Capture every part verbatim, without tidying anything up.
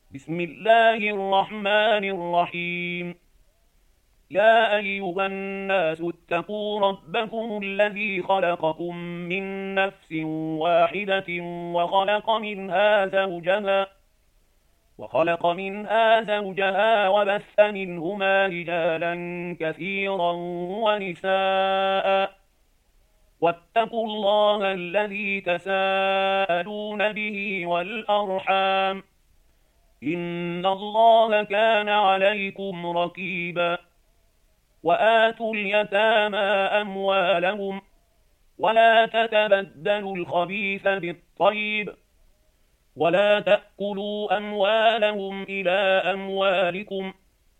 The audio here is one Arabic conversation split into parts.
بسم الله الرحمن الرحيم. يا أيها الناس اتقوا ربكم الذي خلقكم من نفس واحدة وخلق منها زوجها وخلق منها زوجها وبث منهما رجالا كثيرا ونساء واتقوا الله الذي تساءلون به والأرحام إن الله كان عليكم رقيبا. وآتوا اليتامى أموالهم ولا تتبدلوا الخبيث بالطيب ولا تأكلوا أموالهم إلى أموالكم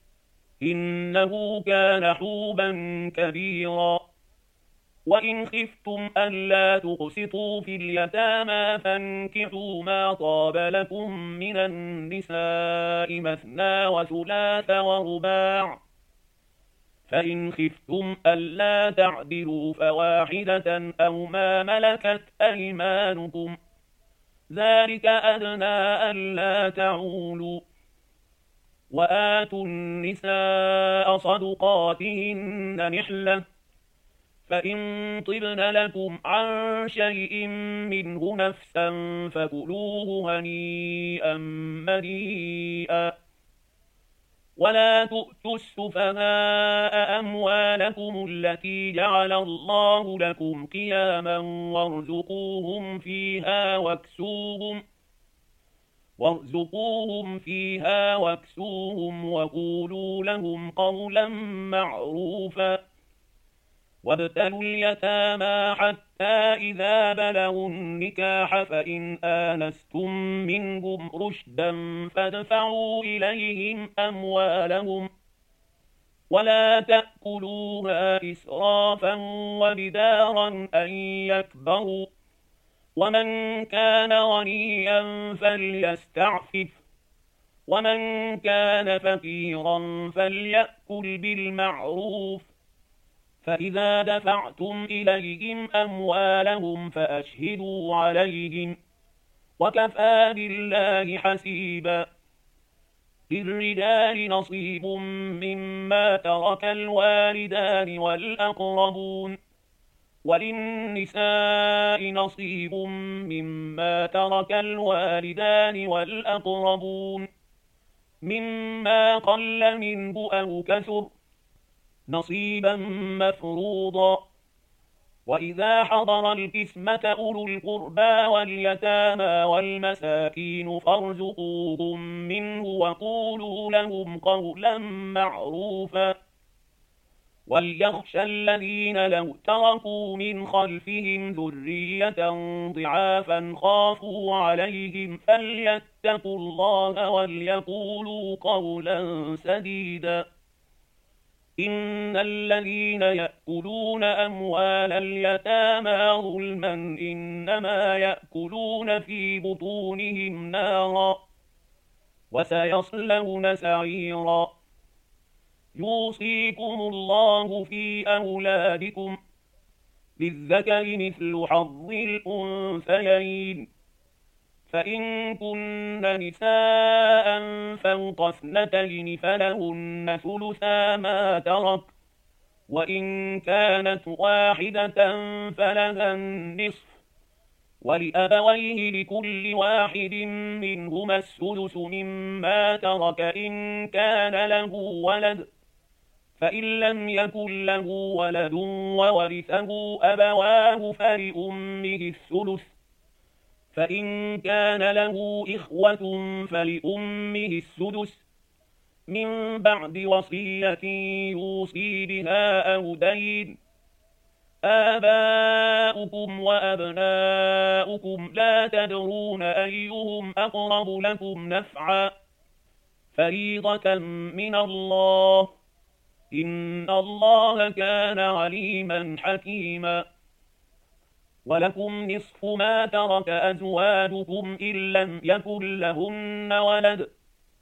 إنه كان حوبا كبيرا. وإن خفتم ألا تقسطوا في اليتامى فانكحوا ما طاب لكم من النساء مثنى وثلاث ورباع، فإن خفتم ألا تعدلوا فواحدة أو ما ملكت أيمانكم ذلك أدنى ألا تعولوا. وآتوا النساء صدقاتهن نحلة، فإن طبن لكم عن شيء منه نفسا فكلوه هنيئا مريئا. ولا تؤتوا السفهاء أموالكم التي جعل الله لكم قياما وارزقوهم فيها واكسوهم وارزقوهم فيها واكسوهم وقولوا لهم قولا معروفا. وابتلوا اليتامى حتى إذا بلغوا النكاح فإن آنستم منهم رشدا فادفعوا إليهم أموالهم ولا تأكلوها إسرافا وبدارا أن يكبروا. ومن كان غنيا فليستعفف ومن كان فقيرا فليأكل بالمعروف. فإذا دفعتم إليهم أموالهم فأشهدوا عليهم وكفى بالله حسيبا. للرجال نصيب مما ترك الوالدان والأقربون وللنساء نصيب مما ترك الوالدان والأقربون مما قل منه أو كثر نصيبا مفروضا. وإذا حضر القسمة أولو القربى واليتامى والمساكين فارزقوهم منه وقولوا لهم قولا معروفا. وليخشى الذين لو تركوا من خلفهم ذرية ضعافا خافوا عليهم فليتقوا الله وليقولوا قولا سديدا. إن الذين يأكلون أموال اليتامى ظلما إنما يأكلون في بطونهم نارا وسيصلون سعيرا. يوصيكم الله في أولادكم للذكر مثل حظ الأنثيين، فإن كن نساء فوق اثنتين فلهن ثلثا ما ترك، وإن كانت واحدة فلها النصف، ولأبويه لكل واحد منهما السدس مما ترك إن كان له ولد، فإن لم يكن له ولد وورثه أبواه فلأمه الثلث، فإن كان له إخوة فلأمه السدس من بعد وصية يوصي بها أو دين. آباؤكم وأبناؤكم لا تدرون أيهم أقرب لكم نفعا فريضة من الله إن الله كان عليما حكيما. ولكم نصف ما ترك أزواجكم إن لم يكن لهن ولد،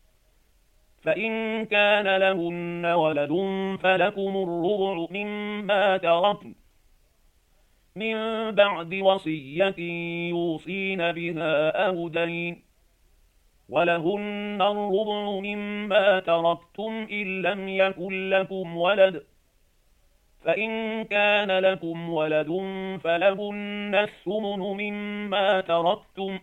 فإن كان لهن ولد فلكم الربع مما تركن من بعد وصية يوصين بها أو دين. ولهن الربع مما تركتم إن لم يكن لكم ولد، فإن كان لكم ولد فلهن الثمن مما تركتم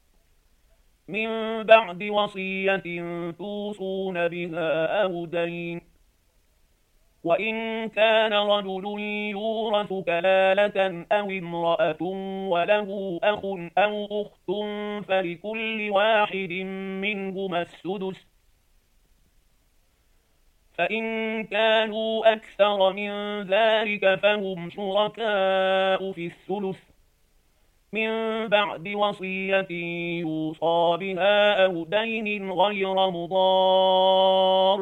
من بعد وصية توصون بها أو دين. وإن كان رجل يورث كلالة أو امرأة وله أخ أو أخت فلكل واحد منهما السدس، فإن كانوا أكثر من ذلك فهم شركاء في الثلث من بعد وصية يوصى بها أو دين غير مضار،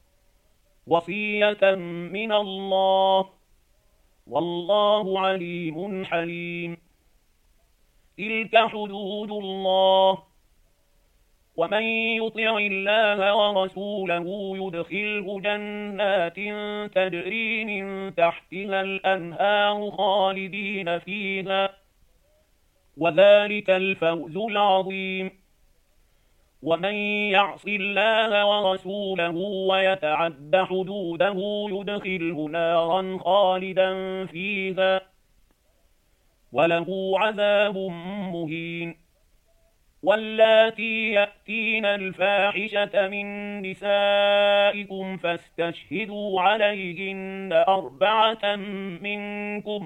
وصية من الله، والله عليم حليم. تلك حدود الله، ومن يطع الله ورسوله يدخله جنات تجري من تحتها الأنهار خالدين فيها، وذلك الفوز العظيم. ومن يعص الله ورسوله ويتعد حدوده يدخله نارا خالدا فيها، وله عذاب مهين. واللاتي يأتين الفاحشة من نسائكم فاستشهدوا عليهن أربعة منكم،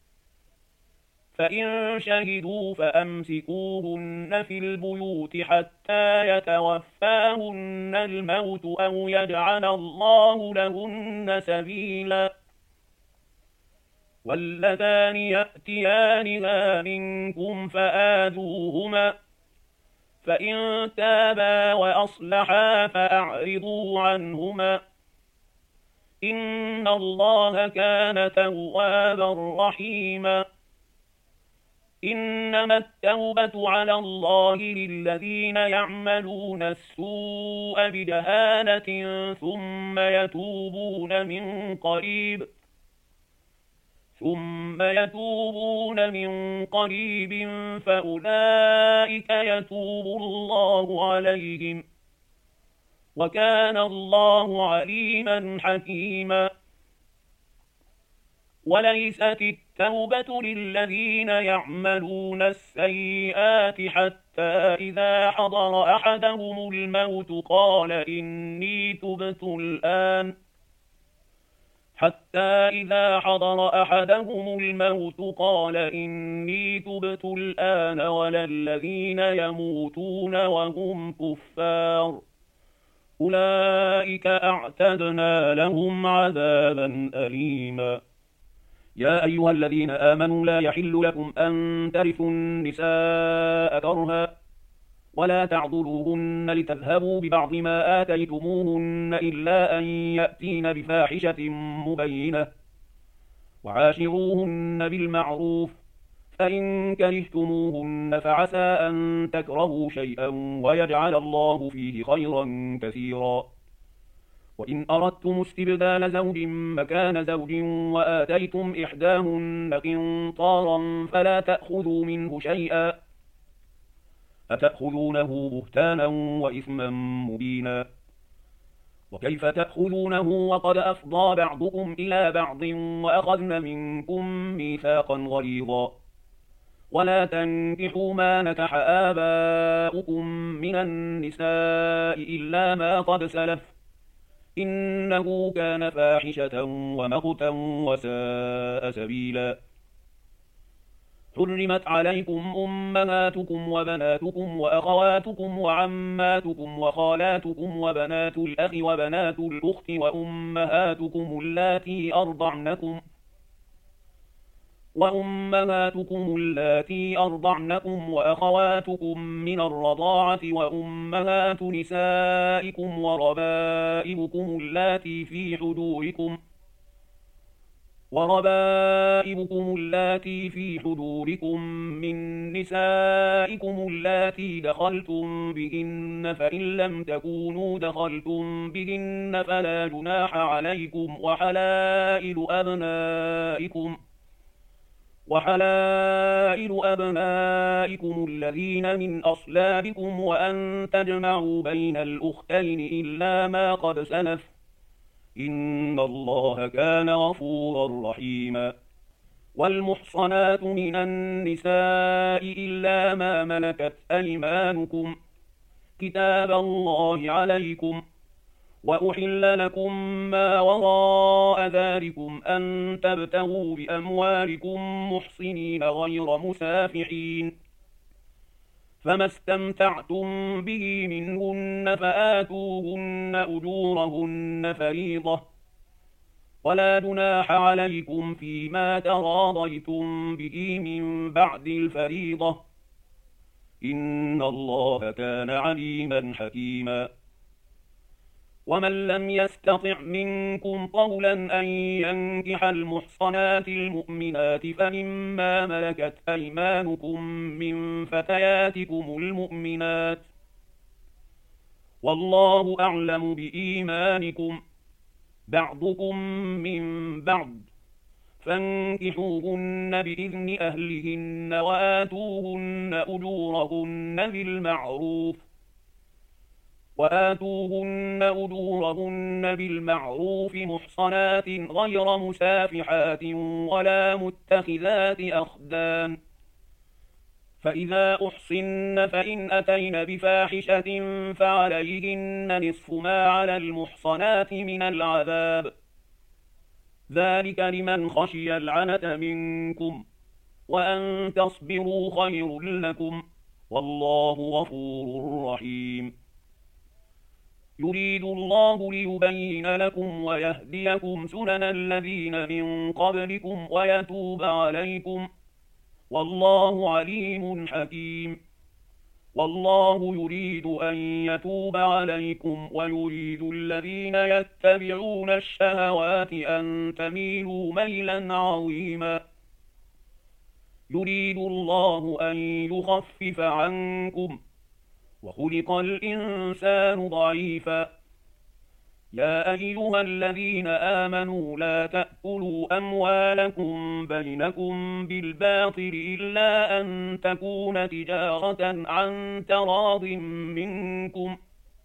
فإن شهدوا فأمسكوهن في البيوت حتى يتوفاهن الموت أو يجعل الله لهن سبيلا. واللذان يأتيانها منكم فآذوهما، فإن تابا وأصلحا فأعرضوا عنهما، إن الله كان توابا رحيما. إنما التوبة على الله للذين يعملون السوء بجهالة ثم يتوبون من قريب ثم يتوبون من قريب فأولئك يتوب الله عليهم، وكان الله عليما حكيما. وليست التوبة للذين يعملون السيئات حتى إذا حضر أحدهم الموت قال إني تبت الآن حتى إذا حضر أحدهم الموت قال إني تبت الآن ولا الذين يموتون وهم كفار، أولئك أعتدنا لهم عذابا أليما. يا أيها الذين آمنوا لا يحل لكم أن ترثوا النساء كرها ولا تعضلوهن لتذهبوا ببعض ما آتيتموهن إلا أن يأتين بفاحشة مبينة، وعاشروهن بالمعروف، فإن كرهتموهن فعسى أن تكرهوا شيئا ويجعل الله فيه خيرا كثيرا. وإن أردتم استبدال زوج مكان زوج وآتيتم إحداهن قنطارا فلا تأخذوا منه شيئا، أتأخذونه بهتانا وإثما مبينا. وكيف تأخذونه وقد أفضى بعضكم إلى بعض وأخذن منكم ميثاقا غليظا. ولا تنكحوا ما نكح آباؤكم من النساء إلا ما قد سلف، إنه كان فاحشة ومقتا وساء سبيلا. حرمت عليكم أمهاتكم وبناتكم وأخواتكم وعماتكم وخالاتكم وبنات الأخ وبنات الأخت وأمهاتكم اللاتي أرضعنكم وأمهاتكم اللاتي أرضعنكم وأخواتكم من الرضاعة وأمهات نسائكم وربائبكم اللاتي في حجوركم وربائبكم اللاتي في حجوركم من نسائكم اللاتي دخلتم بهن، فإن لم تكونوا دخلتم بهن فلا جناح عليكم، وحلائل أبنائكم وحلائل أبنائكم الذين من أصلابكم وأن تجمعوا بين الأختين إلا ما قد سلف إن الله كان غفورا رحيما. والمحصنات من النساء إلا ما ملكت أيمانكم كتاب الله عليكم، وأحل لكم ما وراء ذلكم أن تبتغوا بأموالكم محصنين غير مسافحين، فما استمتعتم به منهن فآتوهن أجورهن فريضة، ولا جناح عليكم فيما تراضيتم به من بعد الفريضة، إن الله كان عليما حكيما. ومن لم يستطع منكم طولا أن ينكح المحصنات المؤمنات فمما ملكت أيمانكم من فتياتكم المؤمنات، والله أعلم بإيمانكم، بعضكم من بعض، فانكحوهن بإذن أهلهن وآتوهن أجورهن بالمعروف وآتوهن أجورهن بالمعروف محصنات غير مسافحات ولا متخذات أخدان، فإذا أحصن فإن أتين بفاحشة فعليهن نصف ما على المحصنات من العذاب، ذلك لمن خشي العنة منكم، وأن تصبروا خير لكم، والله غفور رحيم. يريد الله ليبين لكم ويهديكم سنن الذين من قبلكم ويتوب عليكم، والله عليم حكيم. والله يريد أن يتوب عليكم ويريد الذين يتبعون الشهوات أن تميلوا ميلا عظيما. يريد الله أن يخفف عنكم، وخلق الإنسان ضعيفا. يا أيها الذين آمنوا لا تأكلوا أموالكم بينكم بالباطل إلا أن تكون تجارة عن تراض منكم،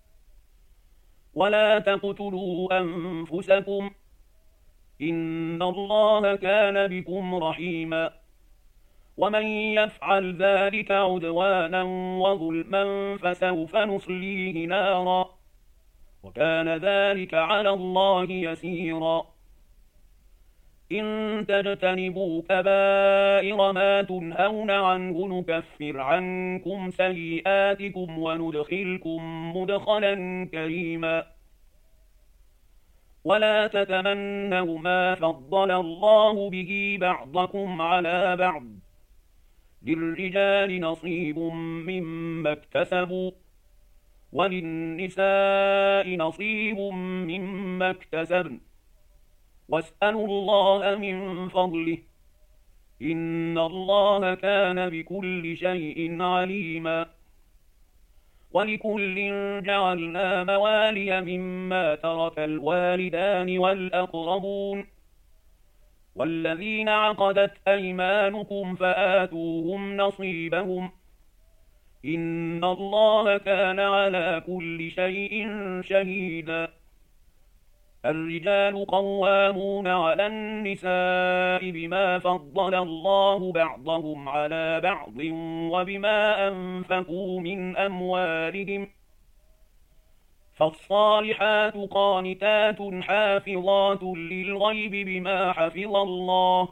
ولا تقتلوا أنفسكم، إن الله كان بكم رحيما. ومن يفعل ذلك عدوانا وظلما فسوف نصليه نارا، وكان ذلك على الله يسيرا. إن تجتنبوا كبائر ما تنهون عنه نكفر عنكم سيئاتكم وندخلكم مدخلا كريما. ولا تتمنوا ما فضل الله به بعضكم على بعض، للرجال نصيب مما اكتسبوا وللنساء نصيب مما اكتسبن، واسألوا الله من فضله، إن الله كان بكل شيء عليما. ولكل جعلنا موالي مما ترك الوالدان والأقربون، والذين عقدت أيمانكم فآتوهم نصيبهم، إن الله كان على كل شيء شهيدا. الرجال قوامون على النساء بما فضل الله بعضهم على بعض وبما أنفقوا من أموالهم، فالصالحات قانتات حافظات للغيب بما حفظ الله،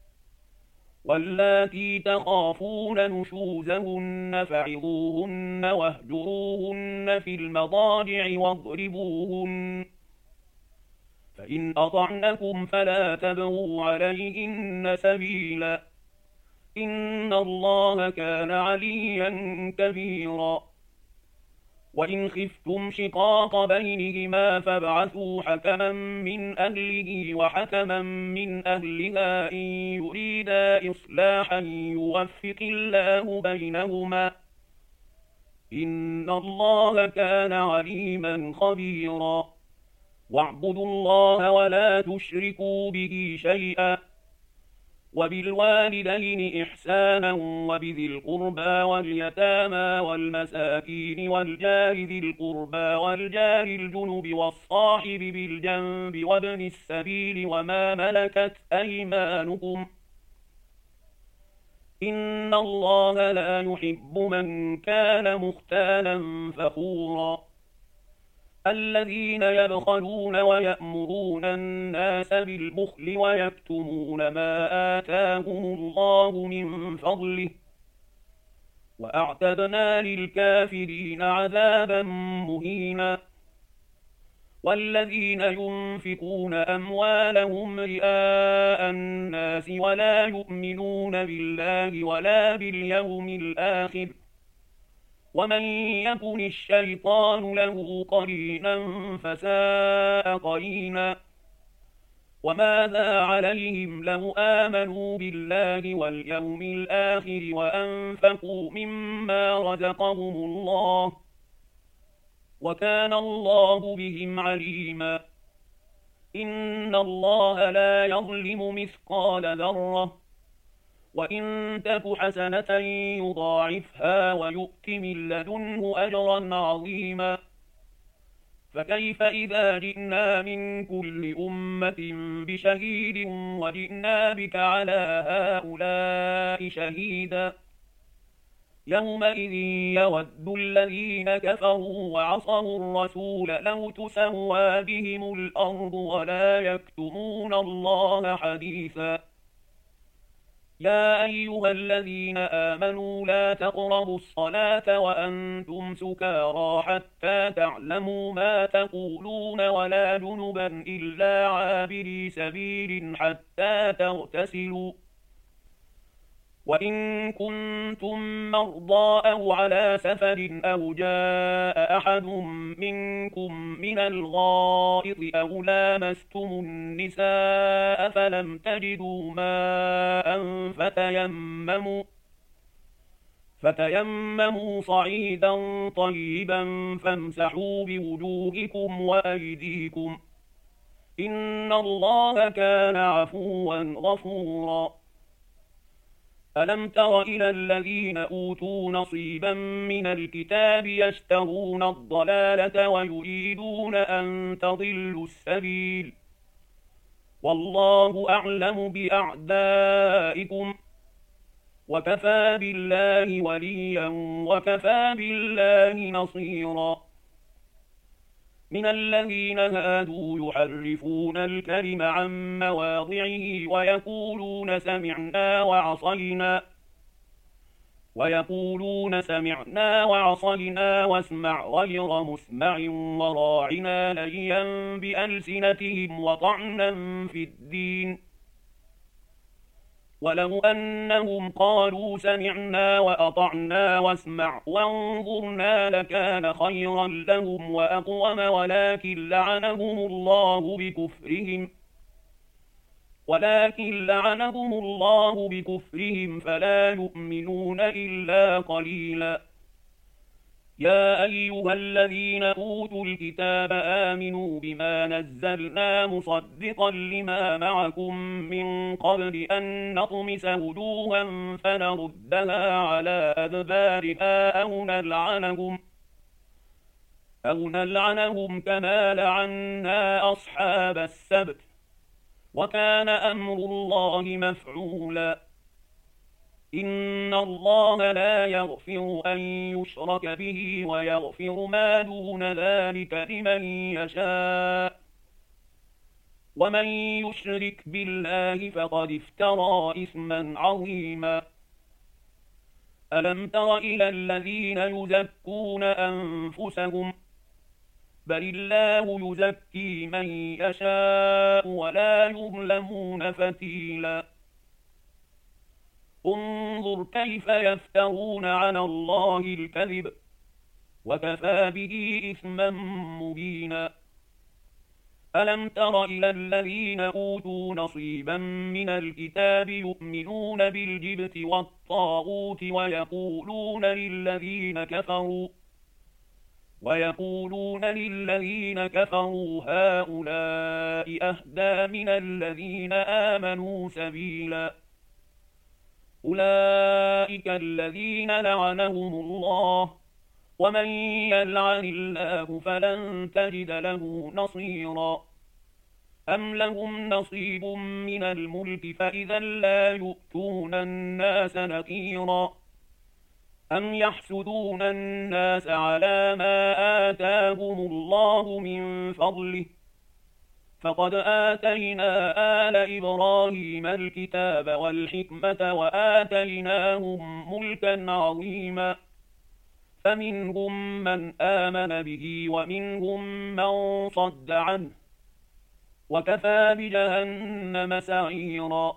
واللاتي تخافون نشوزهن فعظوهن واهجروهن في المضاجع واضربوهن، فإن أطعنكم فلا تبغوا عليهن سبيلا، إن الله كان عليا كبيرا. وإن خفتم شقاق بينهما فابعثوا حكما من أهله وحكما من أهلها إن يريدا إصلاحا يوفق الله بينهما، إن الله كان عليما خبيرا. واعبدوا الله ولا تشركوا به شيئا، وبالوالدين إحسانا وبذي القربى واليتامى والمساكين والجار ذي القربى والجار الجنب والصاحب بالجنب وابن السبيل وما ملكت أيمانكم إن الله لا يحب من كان مختالا فخورا الذين يبخلون ويأمرون الناس بالبخل ويكتمون ما آتاهم الله من فضله وأعتدنا للكافرين عذابا مهينا والذين ينفقون أموالهم رئاء الناس ولا يؤمنون بالله ولا باليوم الآخر ومن يكن الشيطان له قرينا فساء قرينا وماذا عليهم لو آمنوا بالله واليوم الآخر وأنفقوا مما رزقهم الله وكان الله بهم عليما إن الله لا يظلم مثقال ذرة وإن تك حسنة يضاعفها ويؤت من لدنه أجرا عظيما فكيف إذا جئنا من كل أمة بشهيد وجئنا بك على هؤلاء شهيدا يومئذ يود الذين كفروا وعصوا الرسول لو تسوى بهم الأرض ولا يكتمون الله حديثا يا أيها الذين آمنوا لا تقربوا الصلاة وأنتم سكارى حتى تعلموا ما تقولون ولا جنبا إلا عابري سبيل حتى تغتسلوا وإن كنتم مرضى أو على سفر أو جاء أحد منكم من الغائط أو لامستم النساء فلم تجدوا ماء فتيمموا فتيمموا صعيدا طيبا فامسحوا بوجوهكم وأيديكم إن الله كان عفوا غفورا ألم تر إلى الذين أوتوا نصيبا من الكتاب يشترون الضلالة ويريدون أن تضلوا السبيل والله أعلم بأعدائكم وكفى بالله وليا وكفى بالله نصيرا من الذين هادوا يحرفون الكلم عن مواضعه ويقولون سمعنا وعصينا ويقولون سمعنا وعصينا واسمع غير مسمع وراعنا ليا بألسنتهم وطعنا في الدين ولو أنهم قالوا سمعنا وأطعنا واسمع وانظرنا لكان خيرا لهم وأقوم ولكن لعنهم الله بكفرهم ولكن لعنهم الله بكفرهم فلا يؤمنون إلا قليلا يا أيها الذين أوتوا الكتاب آمنوا بما نزلنا مصدقا لما معكم من قبل أن نطمس وجوها فنردها على أدبارها أو نلعنهم أو نلعنهم كما لعنا أصحاب السبت وكان أمر الله مفعولا إن الله لا يغفر أن يشرك به ويغفر ما دون ذلك لمن يشاء ومن يشرك بالله فقد افترى إثما عظيما ألم تر إلى الذين يزكون أنفسهم بل الله يزكي من يشاء ولا يظلمون فتيلا انظر كيف يفترون على الله الكذب وكفى به إثما مبينا ألم تر إلى الذين أوتوا نصيبا من الكتاب يؤمنون بالجبت والطاغوت ويقولون للذين كفروا ويقولون للذين كفروا هؤلاء أهدى من الذين آمنوا سبيلا أولئك الذين لعنهم الله، ومن يلعن الله فلن تجد له نصيرا. أم لهم نصيب من الملك فإذا لا يؤتون الناس نقيرا. أم يحسدون الناس على ما آتاهم الله من فضله، فقد آتينا آل إبراهيم الكتاب والحكمة وآتيناهم ملكا عظيما، فمنهم من آمن به ومنهم من صد عنه، وكفى بجهنم سعيرا.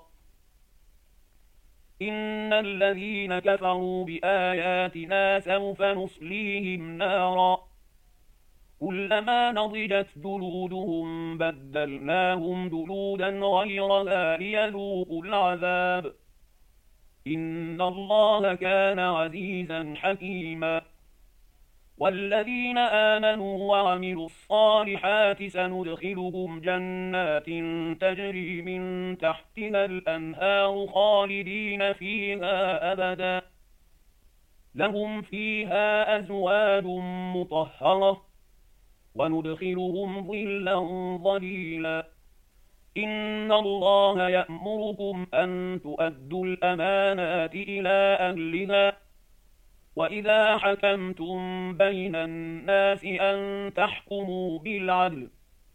إن الذين كفروا بآياتنا سوف نصليهم نارا، كلما نضجت جلودهم بدلناهم جلودا غيرها ليذوقوا العذاب، إن الله كان عزيزا حكيما. والذين آمنوا وعملوا الصالحات سندخلهم جنات تجري من تحتها الأنهار خالدين فيها أبدا، لهم فيها أزواج مطهرة، وندخلهم ظلا ظليلا. إن الله يأمركم أن تؤدوا الأمانات إلى أهلها، وإذا حكمتم بين الناس أن تحكموا بالعدل،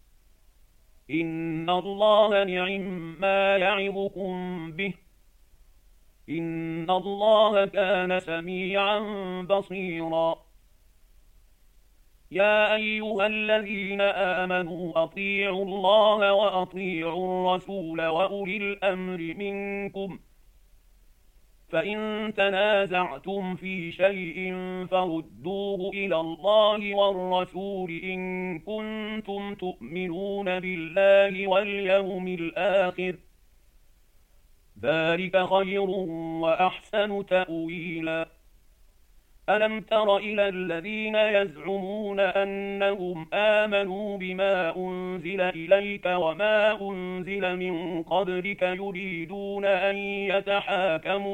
إن الله نعم ما يعظكم به، إن الله كان سميعا بصيرا. يا أيها الذين آمنوا أطيعوا الله وأطيعوا الرسول وأولي الأمر منكم، فإن تنازعتم في شيء فردوه إلى الله والرسول إن كنتم تؤمنون بالله واليوم الآخر، ذلك خير وأحسن تأويلا. ألم تر إلى الذين يزعمون أنهم آمنوا بما أنزل إليك وما أنزل من قبلك يريدون أن يتحاكموا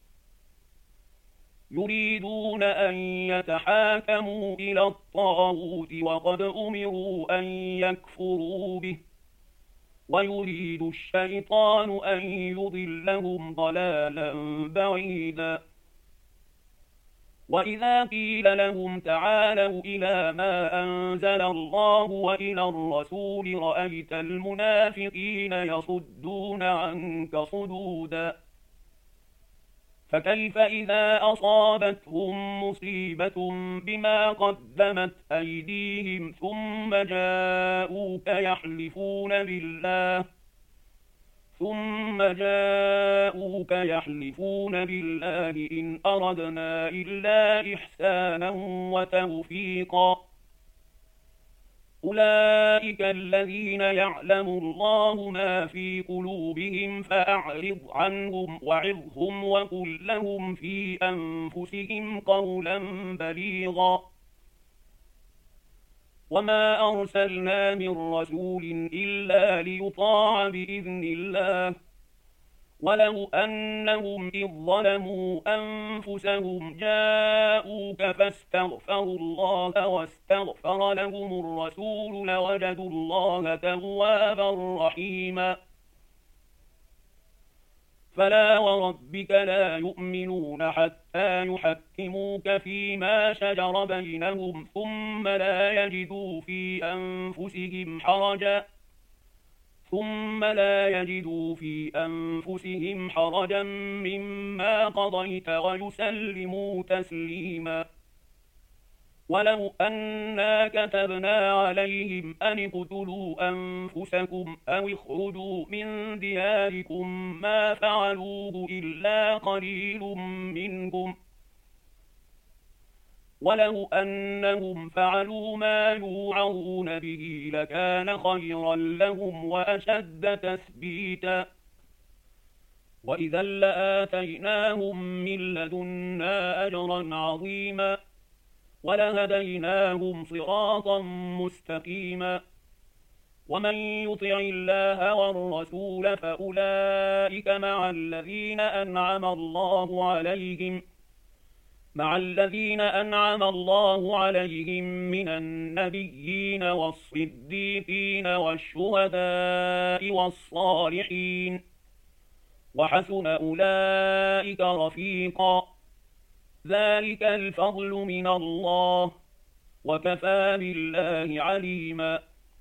يريدون أن يتحاكموا إلى الطاغوت وقد أمروا أن يكفروا به، ويريد الشيطان أن يضلهم ضلالا بعيدا. وإذا قيل لهم تعالوا إلى ما أنزل الله وإلى الرسول رأيت المنافقين يصدون عنك صدودا. فكيف إذا أصابتهم مصيبة بما قدمت أيديهم ثم جاءوك يحلفون بالله ثم جاءوك يحلفون بالله إن أردنا إلا إحسانا وتوفيقا، أولئك الذين يعلم الله ما في قلوبهم فأعرض عنهم وعظهم وقل لهم في أنفسهم قولا بليغا. وما أرسلنا من رسول إلا ليطاع بإذن الله، ولو أنهم إذ ظلموا أنفسهم جاءوك فاستغفروا الله واستغفر لهم الرسول لوجدوا الله توابا رحيما. فلا وربك لا يؤمنون حتى يحكموك فيما شجر بينهم ثم لا يجدوا في أنفسهم حرجا ثم لا يجدوا في أنفسهم حرجا مما قضيت ويسلموا تسليما. ولو أنا كتبنا عليهم أن اقتلوا أنفسكم أو اخرجوا من دياركم ما فعلوه إلا قليل منكم، ولو أنهم فعلوا ما يوعظون به لكان خيرا لهم وأشد تثبيتا، وإذا لآتيناهم من لدنا أجرا عظيما ولهديناهم صراطا مستقيما. ومن يطع الله والرسول فأولئك مع الذين أنعم الله عليهم مع الذين أنعم الله عليهم من النبيين والصديقين والشهداء والصالحين وحسن أولئك رفيقا ذلك الفضل من الله وكفى بالله عليما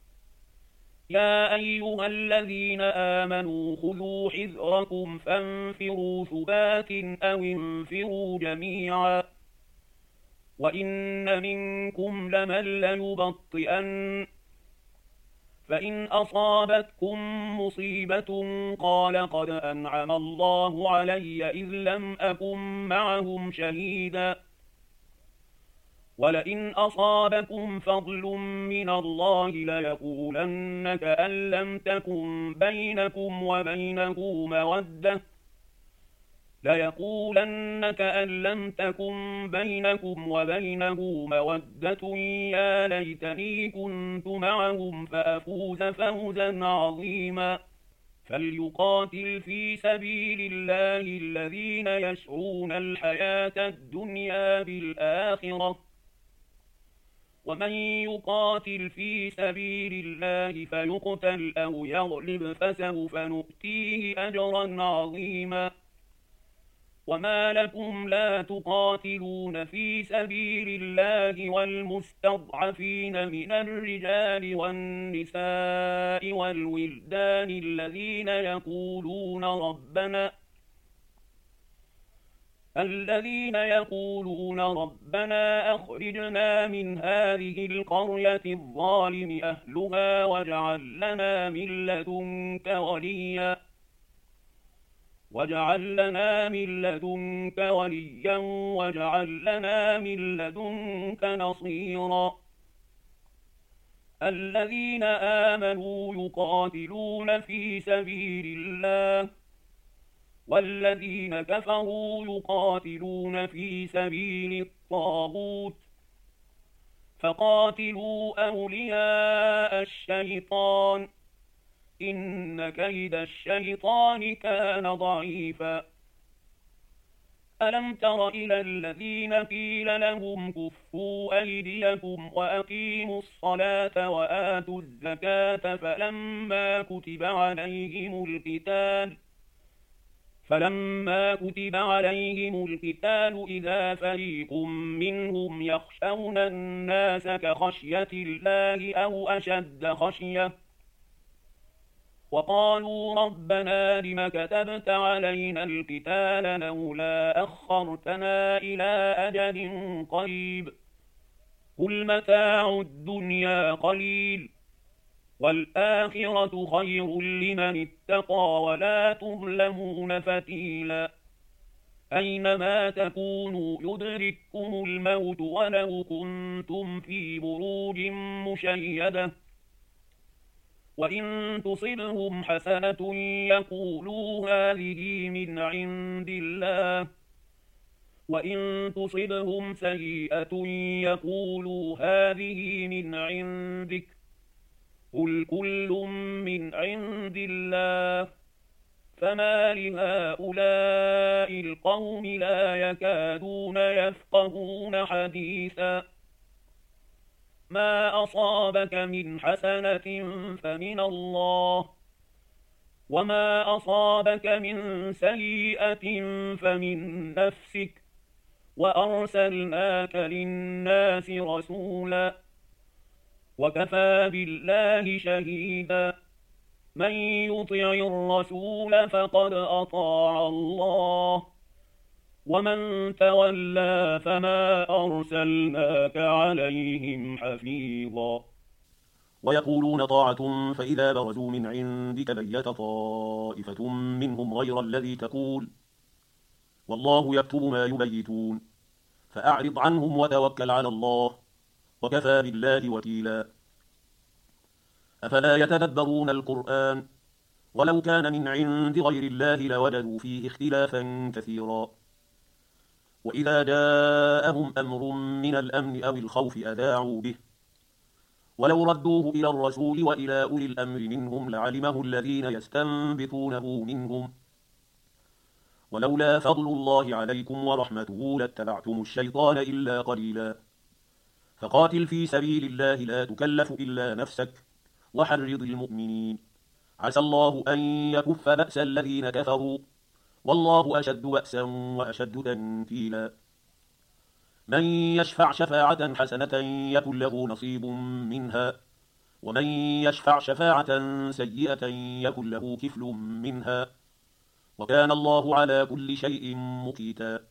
يا أيها الذين آمنوا خذوا حذركم فانفروا ثبات أو انفروا جميعا وإن منكم لمن ليبطئن فإن أصابتكم مصيبة قال قد أنعم الله علي إذ لم أكن معهم شهيدا ولئن أصابكم فضل من الله ليقولن كأن لم تكن بينكم وبينه مودة ليقولن كأن لم تكن بينكم وبينه مودة يا ليتني كنت معهم فأفوز فوزا عظيما فليقاتل في سبيل الله الذين يشرون الحياة الدنيا بالآخرة ومن يقاتل في سبيل الله فيقتل أو يغلب فسوف نؤتيه أجرا عظيما وما لكم لا تقاتلون في سبيل الله والمستضعفين من الرجال والنساء والولدان الذين يقولون ربنا الذين يقولون ربنا أخرجنا من هذه القرية الظالم أهلها واجعل لنا من لدنك وليا واجعل لنا من لدنك وليا واجعل لنا من لدنك نصيرا الذين آمنوا يقاتلون في سبيل الله والذين كفروا يقاتلون في سبيل الطاغوت فقاتلوا أولياء الشيطان إن كيد الشيطان كان ضعيفا ألم تر إلى الذين قيل لهم كفوا أيديكم وأقيموا الصلاة وآتوا الزكاة فلما كتب عليهم القتال فلما كتب عليهم القتال إذا فريق منهم يخشون الناس كخشية الله أو أشد خشية وقالوا ربنا لم كتبت علينا القتال لولا أخرتنا إلى أجل قريب قل متاع الدنيا قليل والآخرة خير لمن اتقى ولا تظلمون فتيلا أينما تكونوا يدرككم الموت ولو كنتم في بروج مشيدة وإن تصبهم حسنة يقولوا هذه من عند الله وإن تصبهم سيئة يقولوا هذه من عندك قل كل من عند الله فما لهؤلاء القوم لا يكادون يفقهون حديثا ما أصابك من حسنة فمن الله وما أصابك من سيئة فمن نفسك وأرسلناك للناس رسولا وكفى بالله شهيدا من يطع الرسول فقد أطاع الله ومن تولى فما أرسلناك عليهم حفيظا ويقولون طاعة فإذا برزوا من عندك بيت طائفة منهم غير الذي تقول والله يكتب ما يبيتون فأعرض عنهم وتوكل على الله وكفى بالله وكيلا أفلا يتدبرون القرآن ولو كان من عند غير الله لوجدوا فيه اختلافا كثيرا وإذا جاءهم أمر من الأمن أو الخوف أذاعوا به ولو ردوه إلى الرسول وإلى أولي الأمر منهم لعلمه الذين يستنبطونه منهم ولولا فضل الله عليكم ورحمته لاتبعتم الشيطان إلا قليلا فقاتل في سبيل الله لا تكلف إلا نفسك وحرض المؤمنين عسى الله أن يكف بأس الذين كفروا والله أشد بأسا وأشد تنكيلا من يشفع شفاعة حسنة يكن له نصيب منها ومن يشفع شفاعة سيئة يكن له كفل منها وكان الله على كل شيء مقيتا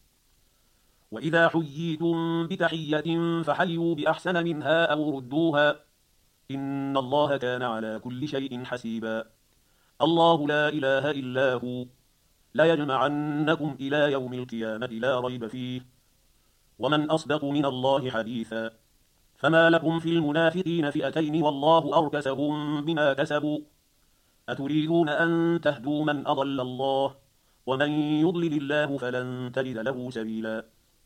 وإذا حييتم بتحية فحيوا بأحسن منها أو ردوها إن الله كان على كل شيء حسيبا الله لا إله إلا هو لا يجمعنكم إلى يوم القيامة لا ريب فيه ومن أصدق من الله حديثا فما لكم في المنافقين فئتين والله أركسهم بما كسبوا أتريدون أن تهدوا من أضل الله ومن يضلل الله فلن تجد له سبيلا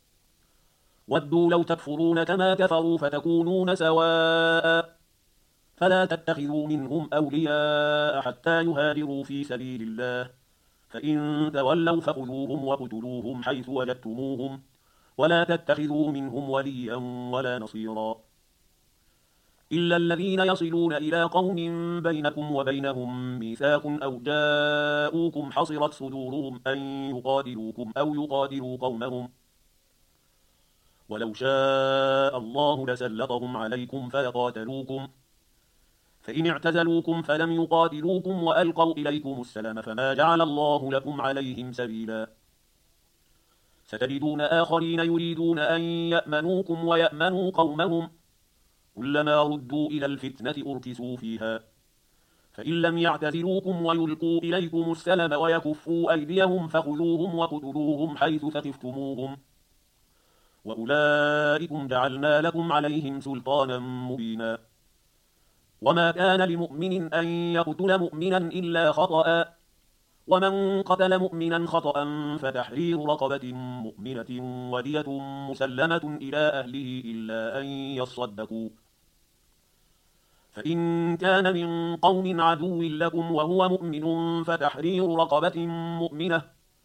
ودوا لو تكفرون كما كفروا فتكونون سواء فلا تتخذوا منهم أولياء حتى يهاجروا في سبيل الله فإن تولوا فخذوهم وقتلوهم حيث وجدتموهم ولا تتخذوا منهم وليا ولا نصيرا إلا الذين يصلون إلى قوم بينكم وبينهم ميثاق أو جاءوكم حصرت صدورهم أن يقاتلوكم أو يقاتلوا قومهم ولو شاء الله لسلطهم عليكم فيقاتلوكم فإن اعتزلوكم فلم يقاتلوكم وألقوا إليكم السلام فما جعل الله لكم عليهم سبيلا ستجدون آخرين يريدون أن يأمنوكم ويأمنوا قومهم كلما ردوا إلى الفتنة أركسوا فيها فإن لم يعتزلوكم ويلقوا إليكم السلام ويكفوا أيديهم فخذوهم وقتلوهم حيث ثقفتموهم وأولئكم جعلنا لكم عليهم سلطانا مبينا وما كان لمؤمن أن يقتل مؤمنا إلا خطأ ومن قتل مؤمنا خطأ فتحرير رقبة مؤمنة ودية مسلمة إلى أهله إلا أن يصدقوا فإن كان من قوم عدو لكم وهو مؤمن فتحرير رقبة مؤمنة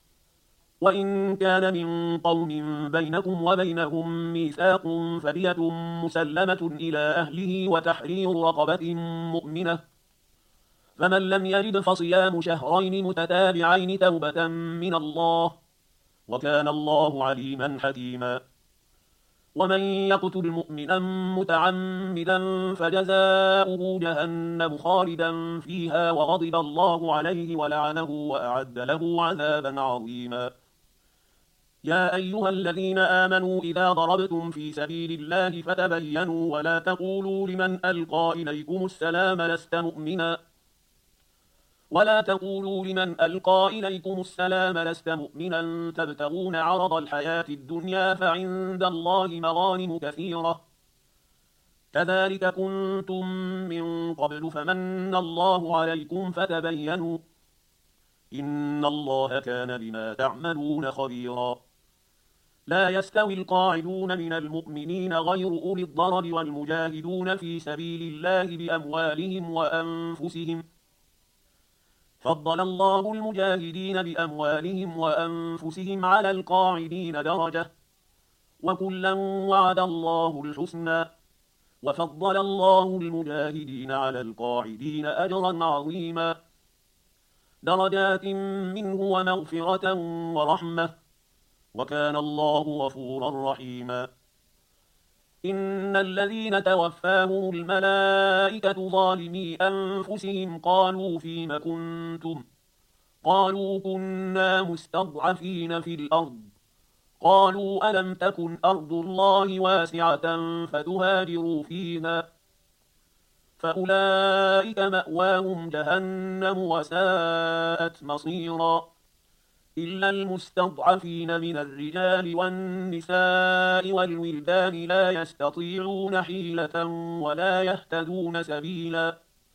وإن كان من قوم بينكم وبينهم ميثاق فدية مسلمة إلى أهله وتحرير رقبة مؤمنة فمن لم يجد فصيام شهرين متتابعين توبة من الله وكان الله عليما حكيما ومن يقتل مؤمنا متعمدا فجزاؤه جهنم خالدا فيها وغضب الله عليه ولعنه وأعد له عذابا عظيما يا أيها الذين آمنوا إذا ضربتم في سبيل الله فتبينوا ولا تقولوا لمن ألقى إليكم السلام لست مؤمنا ولا تقولوا لمن ألقى إليكم السلام لست مؤمنا تبتغون عرض الحياة الدنيا فعند الله مغانم كثيرة كذلك كنتم من قبل فمن الله عليكم فتبينوا إن الله كان بما تعملون خبيرا لا يستوي القاعدون من المؤمنين غير أولي الضرر والمجاهدون في سبيل الله بأموالهم وأنفسهم فضل الله المجاهدين بأموالهم وأنفسهم على القاعدين درجة وكلا وعد الله الحسنى وفضل الله المجاهدين على القاعدين أجرا عظيما درجات منه ومغفرة ورحمة وكان الله غفورا رحيما إن الذين توفاهم الملائكة ظالمي أنفسهم قالوا فيم كنتم قالوا كنا مستضعفين في الأرض قالوا ألم تكن أرض الله واسعة فتهاجروا فيها فأولئك مأواهم جهنم وساءت مصيرا إلا المستضعفين من الرجال والنساء والولدان لا يستطيعون حيلة ولا يهتدون سبيلا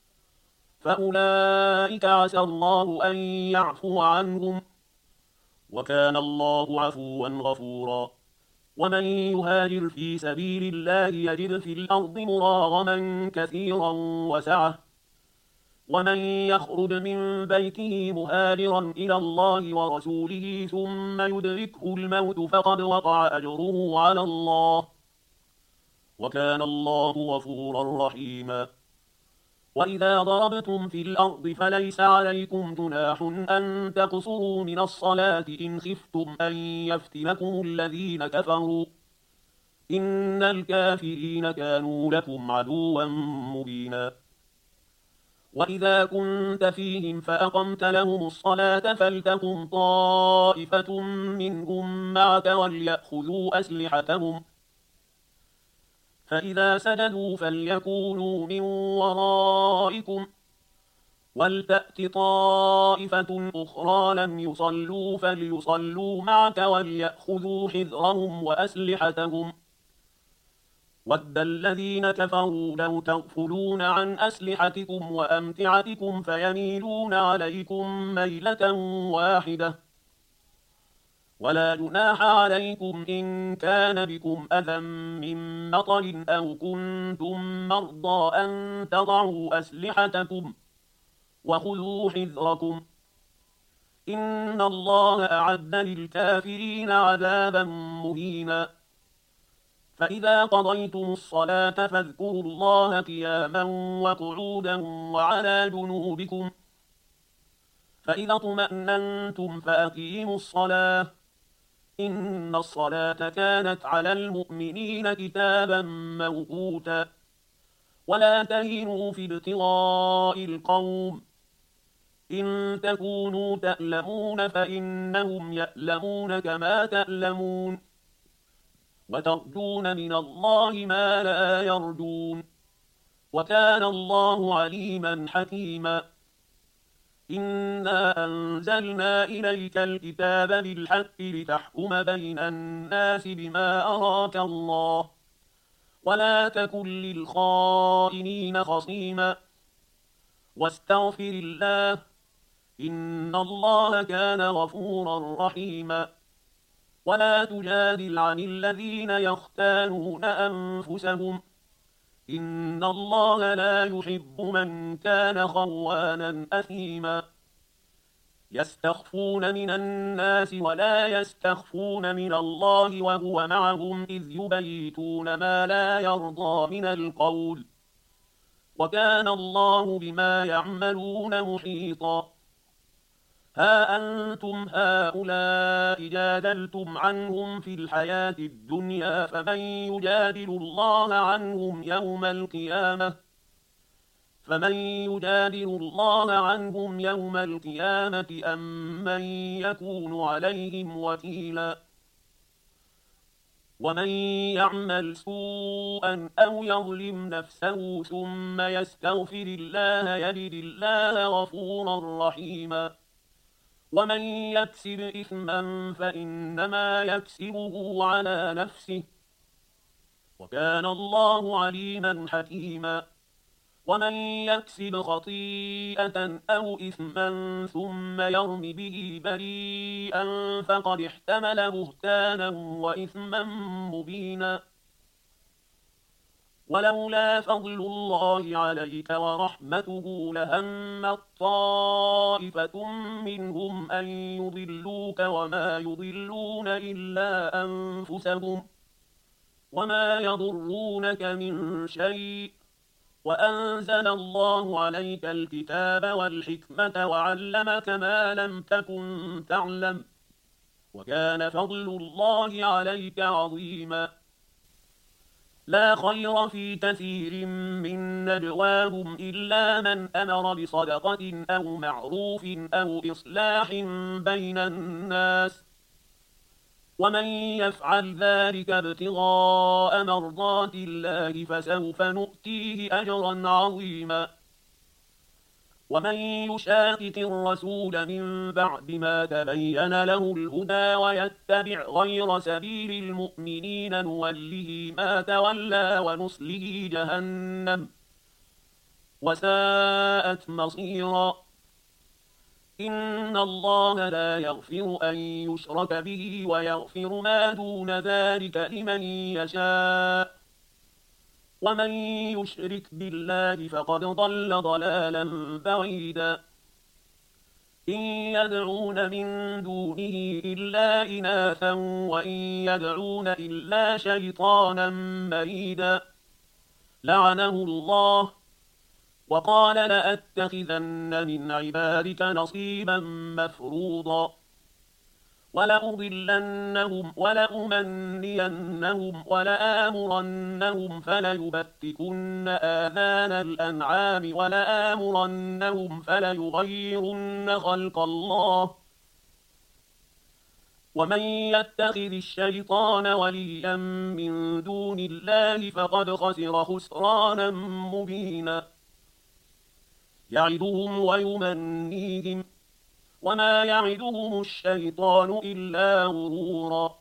فأولئك عسى الله أن يعفو عنهم وكان الله عفوا غفورا ومن يهاجر في سبيل الله يجد في الأرض مراغما كثيرا وسعة ومن يخرج من بيته مهاجرا إلى الله ورسوله ثم يدركه الموت فقد وقع أجره على الله وكان الله غفورا رحيما وإذا ضربتم في الأرض فليس عليكم جناح أن تقصروا من الصلاة إن خفتم أن يفتنكم الذين كفروا إن الكافرين كانوا لكم عدوا مبينا وإذا كنت فيهم فأقمت لهم الصلاة فلتقم طائفة منهم معك وليأخذوا أسلحتهم فإذا سجدوا فليكونوا من ورائكم ولتأت طائفة أخرى لم يصلوا فليصلوا معك وليأخذوا حذرهم وأسلحتهم ود الذين كفروا لو تغفلون عن أسلحتكم وأمتعتكم فيميلون عليكم ميلة واحدة ولا جناح عليكم إن كان بكم أذى من مطر أو كنتم مرضى أن تضعوا أسلحتكم وخذوا حذركم إن الله أعد للكافرين عذابا مهينا فإذا قضيتم الصلاة فاذكروا الله قياما وقعودا وعلى جنوبكم فإذا اطمأننتم فأقيموا الصلاة إن الصلاة كانت على المؤمنين كتابا موقوتا ولا تهنوا في ابتغاء القوم إن تكونوا تألمون فإنهم يألمون كما تألمون وترجون من الله ما لا يرجون وكان الله عليما حكيما إنا أنزلنا إليك الكتاب بالحق لتحكم بين الناس بما أراك الله ولا تكن للخائنين خصيما واستغفر الله إن الله كان غفورا رحيما ولا تجادل عن الذين يختانون أنفسهم إن الله لا يحب من كان خوانا أثيما يستخفون من الناس ولا يستخفون من الله وهو معهم إذ يبيتون ما لا يرضى من القول وكان الله بما يعملون محيطا ها أنتم هؤلاء جادلتم عنهم في الحياة الدنيا فمن يجادل الله عنهم يوم القيامة فمن يجادل الله عنهم يوم القيامة أم من يكون عليهم وكيلا ومن يعمل سوءا أو يظلم نفسه ثم يستغفر الله يجد الله غفورا رحيما ومن يكسب إثما فإنما يكسبه على نفسه وكان الله عليما حكيما ومن يكسب خطيئة أو إثما ثم يرم به بريئا فقد احتمل بهتانا وإثما مبينا ولولا فضل الله عليك ورحمته لهمت طائفة منهم أن يضلوك وما يضلون إلا أنفسهم وما يضرونك من شيء وأنزل الله عليك الكتاب والحكمة وعلمك ما لم تكن تعلم وكان فضل الله عليك عظيما لا خير في كثير من نجواهم إلا من أمر بصدقة أو معروف أو إصلاح بين الناس ومن يفعل ذلك ابتغاء مرضات الله فسوف نؤتيه أجرا عظيما ومن يشاقق الرسول من بعد ما تبين له الهدى ويتبع غير سبيل المؤمنين نوله ما تولى ونصله جهنم وساءت مصيرا إن الله لا يغفر أن يشرك به ويغفر ما دون ذلك لمن يشاء ومن يشرك بالله فقد ضل ضلالا بعيدا إن يدعون من دونه إلا إناثا وإن يدعون إلا شيطانا مريدا لعنه الله وقال لأتخذن من عبادك نصيبا مفروضا ولأضلنهم ولأمنينهم ولآمرنهم فليبتكن آذان الأنعام ولآمرنهم فليغيرن خلق الله ومن يتخذ الشيطان وليا من دون الله فقد خسر خسرانا مبينا يعدهم ويمنيهم وما يعدهم الشيطان إلا غرورا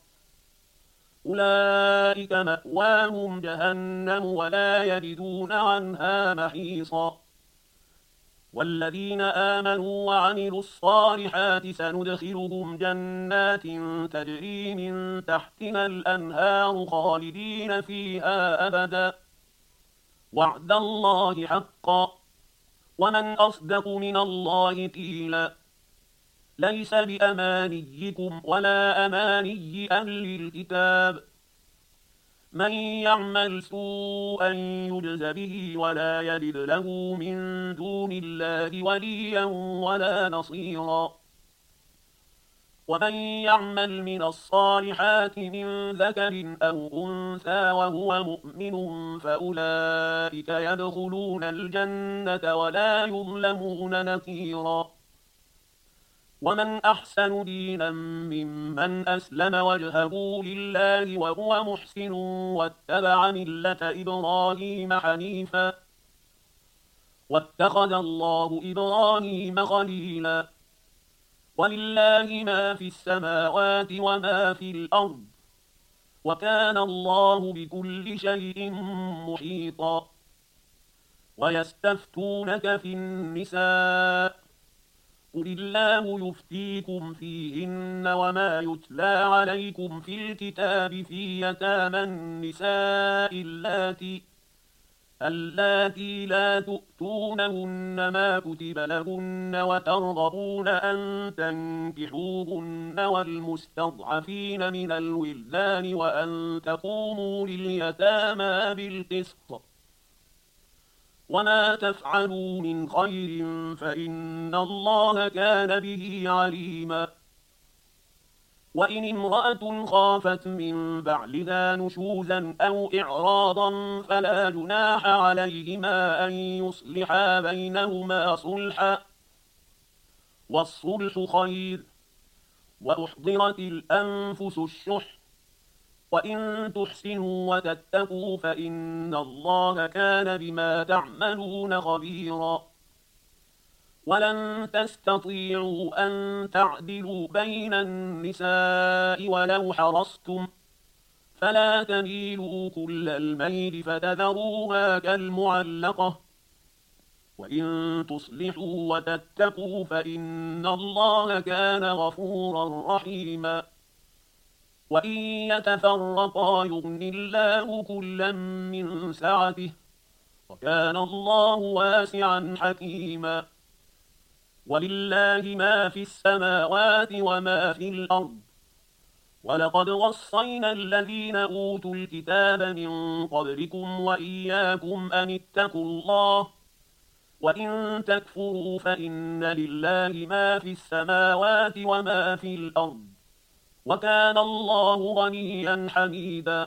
أولئك مأواهم جهنم ولا يجدون عنها محيصا والذين آمنوا وعملوا الصالحات سندخلهم جنات تجري من تحتها الأنهار خالدين فيها أبدا وعد الله حقا ومن أصدق من الله قيلا ليس بأمانيكم ولا أماني أهل الكتاب من يعمل سوءا يجز به ولا يجد له من دون الله وليا ولا نصيرا ومن يعمل من الصالحات من ذكر أو أنثى وهو مؤمن فأولئك يدخلون الجنة ولا يظلمون نقيرا ومن أحسن دينا ممن أسلم وجهه لله وهو محسن واتبع ملة إبراهيم حنيفا واتخذ الله إبراهيم خليلا ولله ما في السماوات وما في الأرض وكان الله بكل شيء محيطا ويستفتونك في النساء قل الله يفتيكم فيهن وما يتلى عليكم في الكتاب في يتامى النساء اللاتي اللاتي لا تؤتونهن ما كتب لهن وترغبون أن تنكحوهن والمستضعفين من الولدان وأن تقوموا لليتامى بالقسط وما تفعلوا من خير فإن الله كان به عليما وإن امرأة خافت من بعلها نشوزا أو إعراضا فلا جناح عليهما أن يصلحا بينهما صلحا والصلح خير وأحضرت الأنفس الشح وإن تحسنوا وتتقوا فإن الله كان بما تعملون خبيرا ولن تستطيعوا أن تعدلوا بين النساء ولو حرصتم فلا تميلوا كل الميل فتذروها كالمعلقة وإن تصلحوا وتتقوا فإن الله كان غفورا رحيما وإن يتفرقا يغن الله كلا من سعته وكان الله واسعا حكيما ولله ما في السماوات وما في الأرض ولقد وصينا الذين أوتوا الكتاب من قبلكم وإياكم أن اتقوا الله وإن تكفروا فإن لله ما في السماوات وما في الأرض وكان الله غنيا حميدا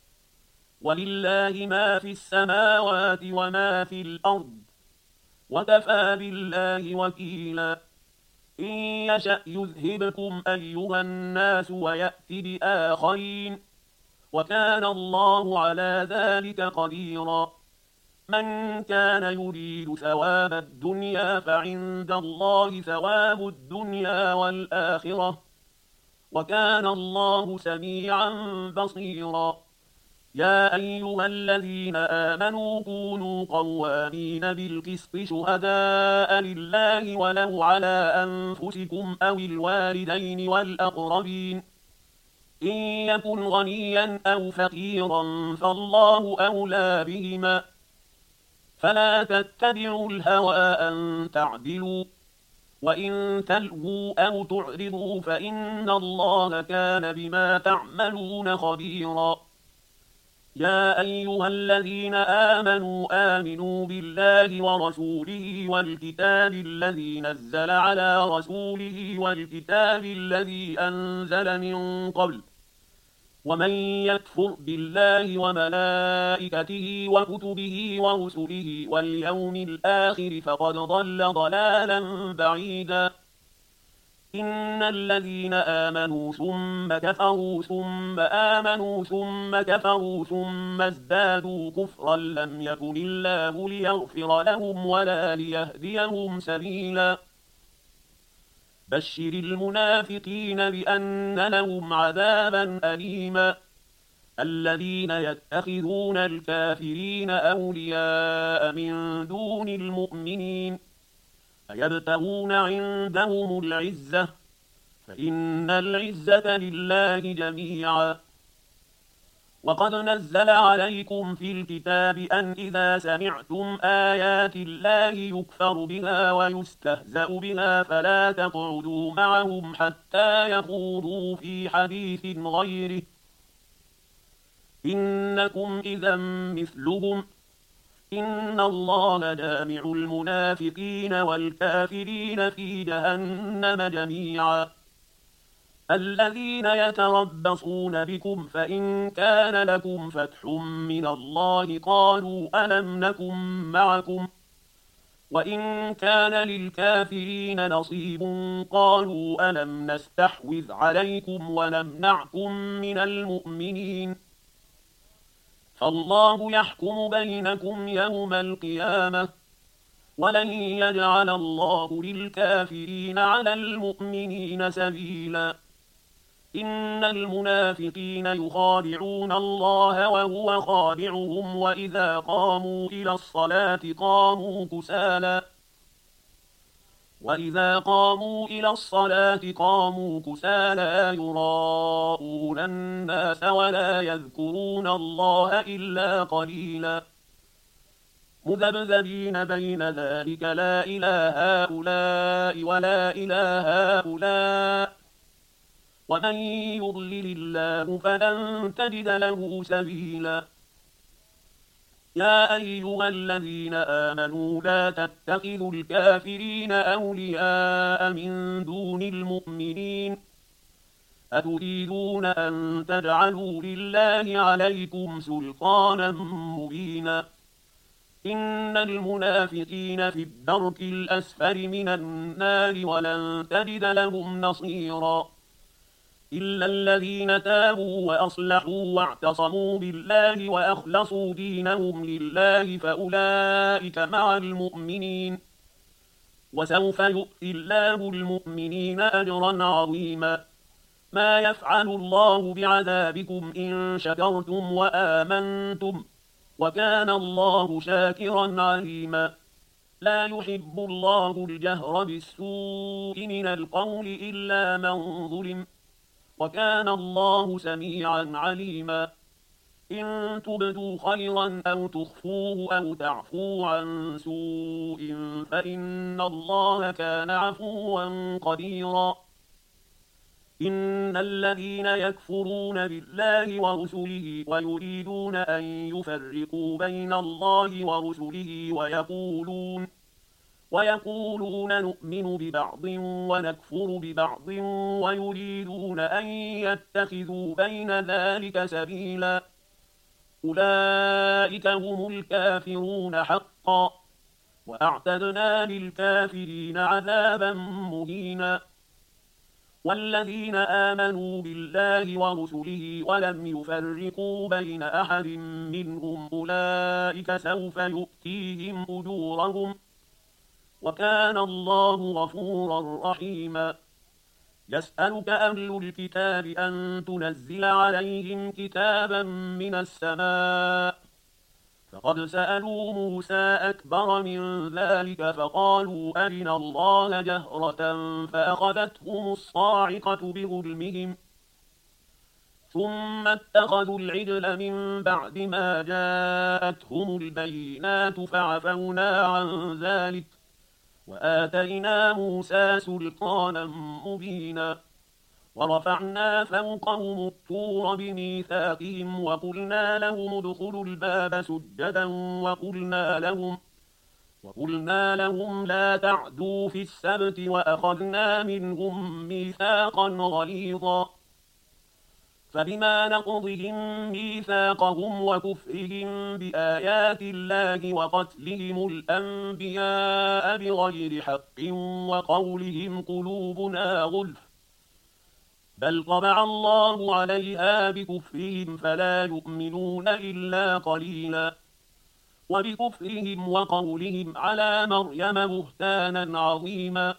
ولله ما في السماوات وما في الأرض وكفى بالله وكيلا إن يشأ يذهبكم أيها الناس ويأتي بآخرين وكان الله على ذلك قديرا من كان يريد ثواب الدنيا فعند الله ثواب الدنيا والآخرة وكان الله سميعا بصيرا يا أيها الذين آمنوا كونوا قوامين بالقسط شهداء لله ولو على أنفسكم أو الوالدين والأقربين إن يكن غنيا أو فقيرا فالله أولى بهما فلا تتبعوا الهوى أن تعدلوا وإن تلووا أو تعرضوا فإن الله كان بما تعملون خبيرا يا أيها الذين آمنوا آمنوا بالله ورسوله والكتاب الذي نزل على رسوله والكتاب الذي أنزل من قبل ومن يكفر بالله وملائكته وكتبه ورسله واليوم الآخر فقد ضل ضلالا بعيدا إن الذين آمنوا ثم كفروا ثم آمنوا ثم كفروا ثم ازدادوا كفرا لم يكن الله ليغفر لهم ولا ليهديهم سبيلا بشر المنافقين بأن لهم عذابا أليما الذين يتخذون الكافرين أولياء من دون المؤمنين أيبتغون عندهم العزة فإن العزة لله جميعا وقد نزل عليكم في الكتاب أن إذا سمعتم آيات الله يكفر بها ويستهزأ بها فلا تقعدوا معهم حتى يخوضوا في حديث غيره إنكم إذا مثلهم إن الله جامع المنافقين والكافرين في جهنم جميعا الذين يتربصون بكم فإن كان لكم فتح من الله قالوا ألم نكن معكم وإن كان للكافرين نصيب قالوا ألم نستحوذ عليكم ونمنعكم من المؤمنين فالله يحكم بينكم يوم القيامة ولن يجعل الله للكافرين على المؤمنين سبيلا إن المنافقين يخادعون الله وهو خادعهم وإذا قاموا إلى الصلاة قاموا كسالى وإذا قاموا إلى الصلاة قاموا كسالى يراءون الناس ولا يذكرون الله إلا قليلا مذبذبين بين ذلك لا إله هؤلاء ولا إله هؤلاء ومن يضلل الله فلن تجد له سبيلا يا أيها الذين آمنوا لا تتخذوا الكافرين أولياء من دون المؤمنين أتريدون أن تجعلوا لله عليكم سلطانا مبينا إن المنافقين في الدرك الأسفل من النار ولن تجد لهم نصيرا إلا الذين تابوا وأصلحوا واعتصموا بالله وأخلصوا دينهم لله فأولئك مع المؤمنين وسوف يؤتي الله المؤمنين أجرا عظيما ما يفعل الله بعذابكم إن شكرتم وآمنتم وكان الله شاكرا عليما لا يحب الله الجهر بالسوء من القول إلا من ظلم وكان الله سميعا عليما إن تبدوا خيرا أو تخفوه أو تعفوا عن سوء فإن الله كان عفوا قديرا إن الذين يكفرون بالله ورسله ويريدون أن يفرقوا بين الله ورسله ويقولون ويقولون نؤمن ببعض ونكفر ببعض ويريدون أن يتخذوا بين ذلك سبيلا أولئك هم الكافرون حقا وأعتدنا للكافرين عذابا مهينا والذين آمنوا بالله ورسله ولم يفرقوا بين أحد منهم أولئك سوف يؤتيهم أجورهم وكان الله غفورا رحيما يسألك أهل الكتاب أن تنزل عليهم كتابا من السماء فقد سألوا موسى أكبر من ذلك فقالوا أرنا الله جهرة فأخذتهم الصاعقة بظلمهم ثم اتخذوا العجل من بعد ما جاءتهم البينات فعفونا عن ذلك وآتينا موسى سلطانا مبينا ورفعنا فوقهم الطور بميثاقهم وقلنا لهم ادخلوا الباب سجدا وقلنا لهم وقلنا لهم لا تعدوا في السبت وأخذنا منهم ميثاقا غليظا فبما نقضهم ميثاقهم وكفرهم بآيات الله وقتلهم الأنبياء بغير حق وقولهم قلوبنا غلف بل طبع الله عليها بكفرهم فلا يؤمنون إلا قليلا وبكفرهم وقولهم على مريم بهتانا عظيما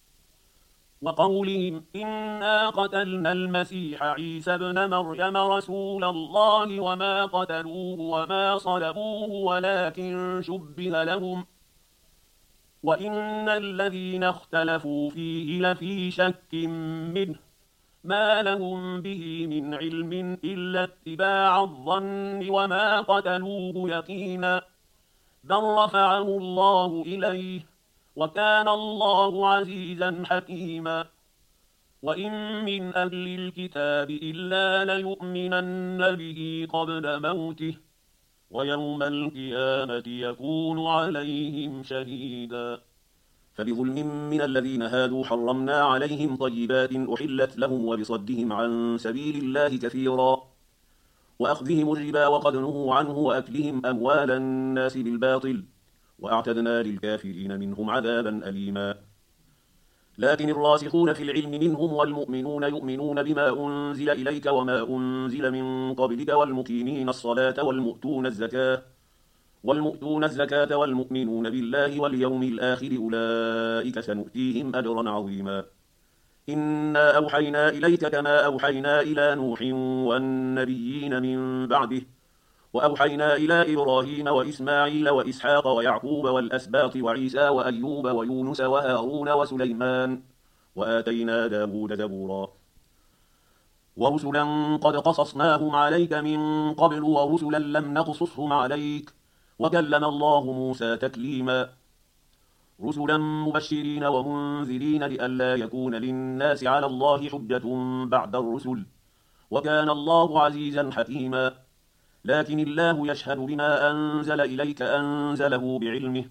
وقولهم إنا قتلنا المسيح عيسى ابن مريم رسول الله وما قتلوه وما صلبوه ولكن شبه لهم وإن الذين اختلفوا فيه لفي شك منه ما لهم به من علم إلا اتباع الظن وما قتلوه يقينا بل رفعه الله إليه وكان الله عزيزا حكيما وإن من أهل الكتاب إلا ليؤمنن به قبل موته ويوم القيامة يكون عليهم شهيدا فبظلم من الذين هادوا حرمنا عليهم طيبات أحلت لهم وبصدهم عن سبيل الله كثيرا وأخذهم الربا وقد نهوا عنه وأكلهم أموال الناس بالباطل وأعتدنا للكافرين منهم عذابا أليما لكن الراسخون في العلم منهم والمؤمنون يؤمنون بما أنزل إليك وما أنزل من قبلك والمقيمين الصلاة والمؤتون الزكاة والمؤتون الزكاة والمؤمنون بالله واليوم الآخر أولئك سنؤتيهم أجرا عظيما إنا أوحينا إليك كما أوحينا إلى نوح والنبيين من بعده وأوحينا إلى إبراهيم وإسماعيل وإسحاق ويعقوب والأسباط وعيسى وأيوب ويونس وهارون وسليمان وآتينا داود زبورا ورسلا قد قصصناهم عليك من قبل ورسلا لم نقصصهم عليك وكلم الله موسى تكليما رسلا مبشرين ومنذرين لئلا يكون للناس على الله حجة بعد الرسل وكان الله عزيزا حكيما لكن الله يشهد بما أنزل إليك أنزله بعلمه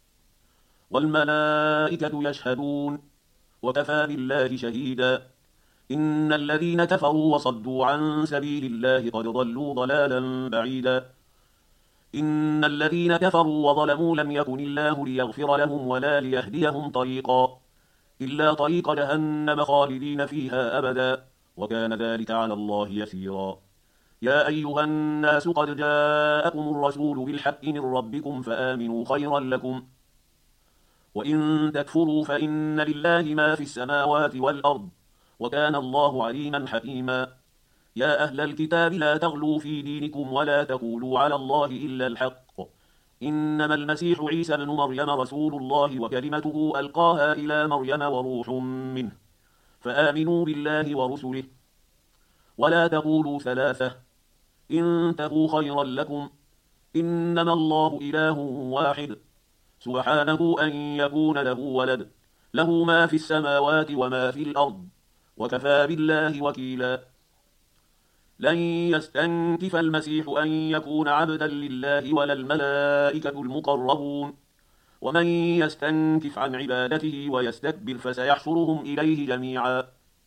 والملائكة يشهدون وكفى بالله شهيدا إن الذين كفروا وصدوا عن سبيل الله قد ضلوا ضلالا بعيدا إن الذين كفروا وظلموا لم يكن الله ليغفر لهم ولا ليهديهم طريقا إلا طريق جهنم خالدين فيها أبدا وكان ذلك على الله يسيرا يا أيها الناس قد جاءكم الرسول بالحق من ربكم فآمنوا خيرا لكم وإن تكفروا فإن لله ما في السماوات والأرض وكان الله عليما حكيما يا أهل الكتاب لا تغلوا في دينكم ولا تقولوا على الله إلا الحق إنما المسيح عيسى بن مريم رسول الله وكلمته ألقاها إلى مريم وروح منه فآمنوا بالله ورسله ولا تقولوا ثلاثة انتهوا خيرا لكم إنما الله إله واحد سبحانه أن يكون له ولد له ما في السماوات وما في الأرض وكفى بالله وكيلا لن يستنكف المسيح أن يكون عبدا لله ولا الملائكة المقربون ومن يستنكف عن عبادته ويستكبر فسيحشرهم إليه جميعا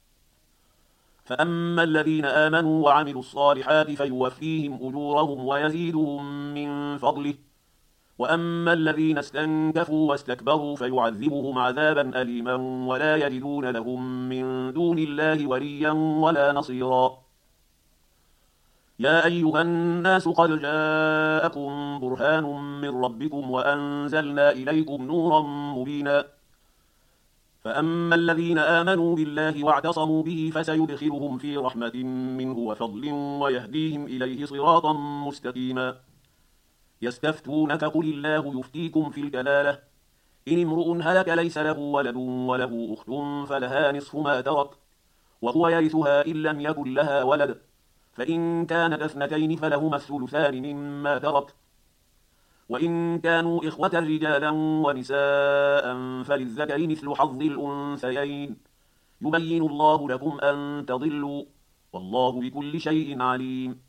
فأما الذين آمنوا وعملوا الصالحات فيوفيهم أجورهم ويزيدهم من فضله وأما الذين استنكفوا واستكبروا فيعذبهم عذابا أليما ولا يجدون لهم من دون الله وليا ولا نصيرا يا أيها الناس قد جاءكم برهان من ربكم وأنزلنا إليكم نورا مبينا فأما الذين آمنوا بالله واعتصموا به فسيدخلهم في رحمة منه وفضل ويهديهم إليه صراطا مستقيما. يستفتونك قل الله يفتيكم في الكلالة إن امرؤ هلك ليس له ولد وله أخت فلها نصف ما ترك وهو يرثها إن لم يكن لها ولد فإن كانت اثنتين فلهما الثلثان مما ترك وإن كانوا إخوة رجالا ونساء فللذكر مثل حظ الأنثيين يبين الله لكم أن تضلوا والله بكل شيء عليم.